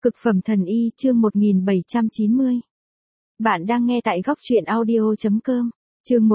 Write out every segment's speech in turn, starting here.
Cực phẩm thần y chương 1790. Bạn đang nghe tại góc truyện audio.com. Chương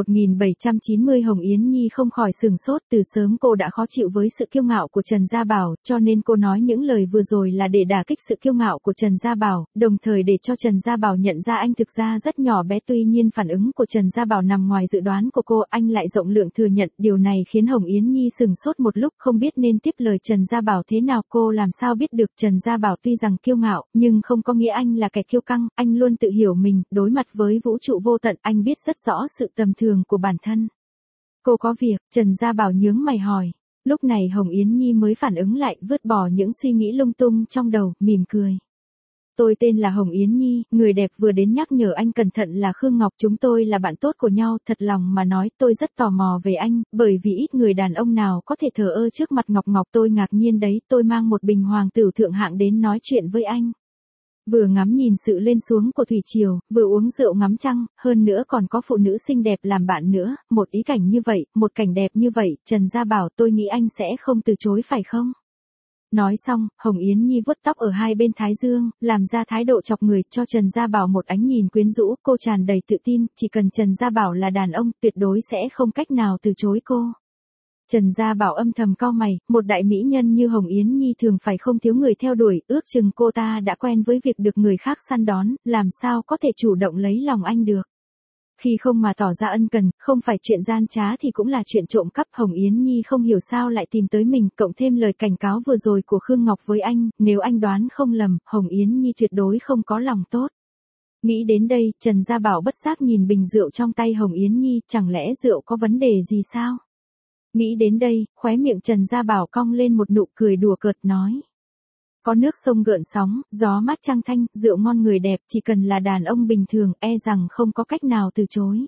1790. Hồng Yến Nhi không khỏi sừng sốt, từ sớm cô đã khó chịu với sự kiêu ngạo của Trần Gia Bảo, cho nên cô nói những lời vừa rồi là để đả kích sự kiêu ngạo của Trần Gia Bảo, đồng thời để cho Trần Gia Bảo nhận ra anh thực ra rất nhỏ bé. Tuy nhiên phản ứng của Trần Gia Bảo nằm ngoài dự đoán của cô, anh lại rộng lượng thừa nhận. Điều này khiến Hồng Yến Nhi sừng sốt một lúc, không biết nên tiếp lời Trần Gia Bảo thế nào. Cô làm sao biết được Trần Gia Bảo tuy rằng kiêu ngạo, nhưng không có nghĩa anh là kẻ kiêu căng, anh luôn tự hiểu mình, đối mặt với vũ trụ vô tận, anh biết rất rõ sự tầm thường của bản thân. Cô có việc, Trần Gia Bảo nhướng mày hỏi. Lúc này Hồng Yến Nhi mới phản ứng lại, vứt bỏ những suy nghĩ lung tung trong đầu, mỉm cười. Tôi tên là Hồng Yến Nhi, người đẹp vừa đến nhắc nhở anh cẩn thận là Khương Ngọc, chúng tôi là bạn tốt của nhau. Thật lòng mà nói, tôi rất tò mò về anh, bởi vì ít người đàn ông nào có thể thờ ơ trước mặt Ngọc Ngọc. Tôi ngạc nhiên đấy, tôi mang một bình hoàng tử thượng hạng đến nói chuyện với anh. Vừa ngắm nhìn sự lên xuống của thủy triều, vừa uống rượu ngắm trăng, hơn nữa còn có phụ nữ xinh đẹp làm bạn nữa, một ý cảnh như vậy, một cảnh đẹp như vậy, Trần Gia Bảo, tôi nghĩ anh sẽ không từ chối phải không? Nói xong, Hồng Yến Nhi vuốt tóc ở hai bên thái dương, làm ra thái độ chọc người, cho Trần Gia Bảo một ánh nhìn quyến rũ. Cô tràn đầy tự tin, chỉ cần Trần Gia Bảo là đàn ông, tuyệt đối sẽ không cách nào từ chối cô. Trần Gia Bảo âm thầm cau mày, một đại mỹ nhân như Hồng Yến Nhi thường phải không thiếu người theo đuổi, ước chừng cô ta đã quen với việc được người khác săn đón, làm sao có thể chủ động lấy lòng anh được. Khi không mà tỏ ra ân cần, không phải chuyện gian trá thì cũng là chuyện trộm cắp. Hồng Yến Nhi không hiểu sao lại tìm tới mình, cộng thêm lời cảnh cáo vừa rồi của Khương Ngọc với anh, nếu anh đoán không lầm, Hồng Yến Nhi tuyệt đối không có lòng tốt. Nghĩ đến đây, Trần Gia Bảo bất giác nhìn bình rượu trong tay Hồng Yến Nhi, chẳng lẽ rượu có vấn đề gì sao? Nghĩ đến đây, khóe miệng Trần Gia Bảo cong lên một nụ cười đùa cợt nói. Có nước sông gợn sóng, gió mát trăng thanh, rượu ngon người đẹp, chỉ cần là đàn ông bình thường, e rằng không có cách nào từ chối.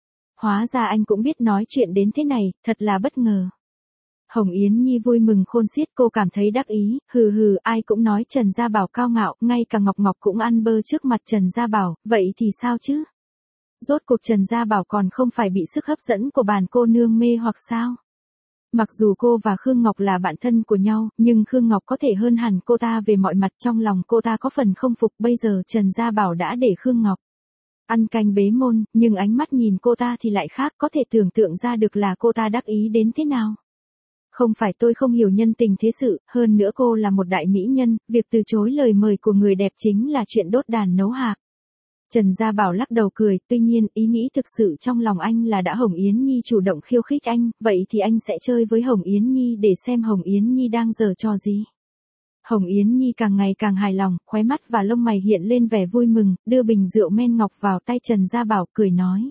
Hóa ra anh cũng biết nói chuyện đến thế này, thật là bất ngờ. Hồng Yến Nhi vui mừng khôn xiết, cô cảm thấy đắc ý, hừ, ai cũng nói Trần Gia Bảo cao ngạo, ngay cả Ngọc Ngọc cũng ăn bơ trước mặt Trần Gia Bảo, vậy thì sao chứ? Rốt cuộc Trần Gia Bảo còn không phải bị sức hấp dẫn của bản cô nương mê hoặc sao? Mặc dù cô và Khương Ngọc là bạn thân của nhau, nhưng Khương Ngọc có thể hơn hẳn cô ta về mọi mặt, trong lòng cô ta có phần không phục. Bây giờ Trần Gia Bảo đã để Khương Ngọc ăn canh bế môn, nhưng ánh mắt nhìn cô ta thì lại khác, có thể tưởng tượng ra được là cô ta đắc ý đến thế nào. Không phải tôi không hiểu nhân tình thế sự, hơn nữa cô là một đại mỹ nhân, việc từ chối lời mời của người đẹp chính là chuyện đốt đàn nấu hạc. Trần Gia Bảo lắc đầu cười, tuy nhiên ý nghĩ thực sự trong lòng anh là đã Hồng Yến Nhi chủ động khiêu khích anh, vậy thì anh sẽ chơi với Hồng Yến Nhi để xem Hồng Yến Nhi đang giở trò gì. Hồng Yến Nhi càng ngày càng hài lòng, khóe mắt và lông mày hiện lên vẻ vui mừng, đưa bình rượu men ngọc vào tay Trần Gia Bảo, cười nói.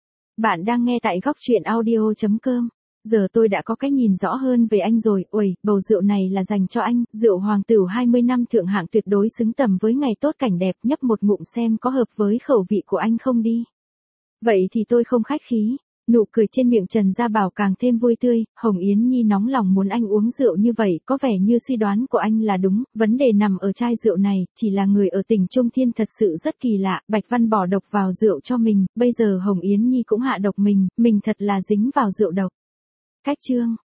Bạn đang nghe tại góc truyện audio.com. Giờ tôi đã có cái nhìn rõ hơn về anh rồi, uầy, bầu rượu này là dành cho anh, rượu hoàng tửu 20 năm thượng hạng tuyệt đối xứng tầm với ngày tốt cảnh đẹp, nhấp một ngụm xem có hợp với khẩu vị của anh không đi. Vậy thì tôi không khách khí. Nụ cười trên miệng Trần Gia Bảo càng thêm vui tươi, Hồng Yến Nhi nóng lòng muốn anh uống rượu như vậy, có vẻ như suy đoán của anh là đúng, vấn đề nằm ở chai rượu này, chỉ là người ở tỉnh Trung Thiên thật sự rất kỳ lạ, Bạch Văn bỏ độc vào rượu cho mình, bây giờ Hồng Yến Nhi cũng hạ độc mình thật là dính vào rượu độc. Cách chương